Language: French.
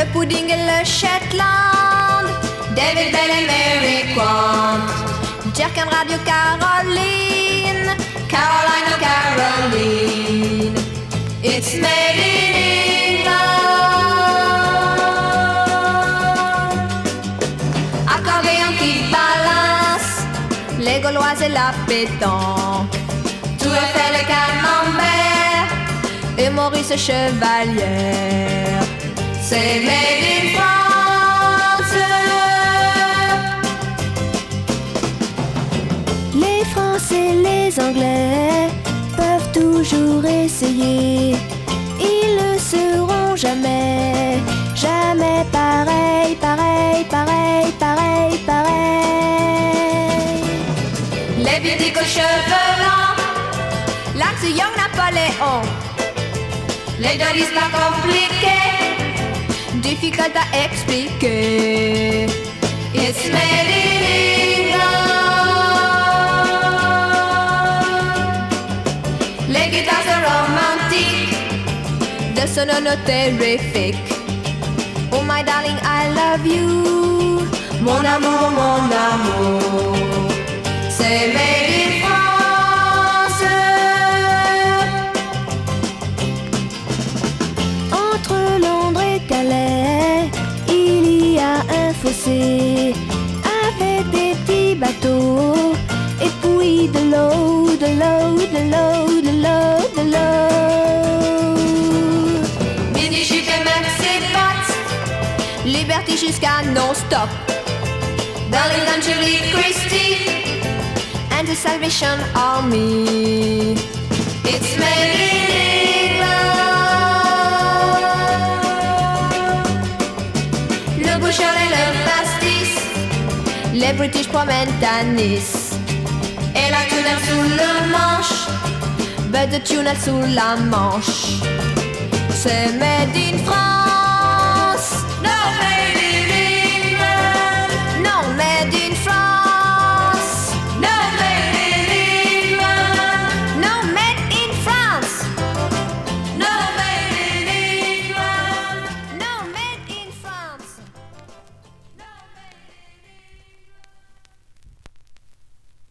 pudding et le Shetland, David Bell et Mary Quant, Jack and Radio Caroline, Caroline or Caroline, it's made in England. Accordéon qui balance, les Gauloises et la pétanque, tout est fait le camembert et Maurice Chevalière, c'est made in France. Les Français, les Anglais peuvent toujours essayer. Ils ne seront jamais, jamais pareil, pareil, pareil, pareil, pareil. Les bidiques aux cheveux longs, l'axe Young Napoléon, les devises pas compliquées, difficile à expliquer. It's made in England. Les guitares sont romantiques, de sonono terrifique. Oh my darling, I love you, mon amour, mon amour. C'est made in France. Entre Londres et Calais, il y a un fossé avec des petits bateaux et puis de l'eau, de l'eau, de l'eau, de l'eau, de l'eau. Mini Jeep et Maxi Bots, Liberty jusqu'à non-stop. Darlington, Julie Christie and the Salvation Army. It's made in England. Le bouchon et le pastis, les British promènent à Nice. Et la tunnel sous le manche, but the tunnel sous la Manche. C'est made in France.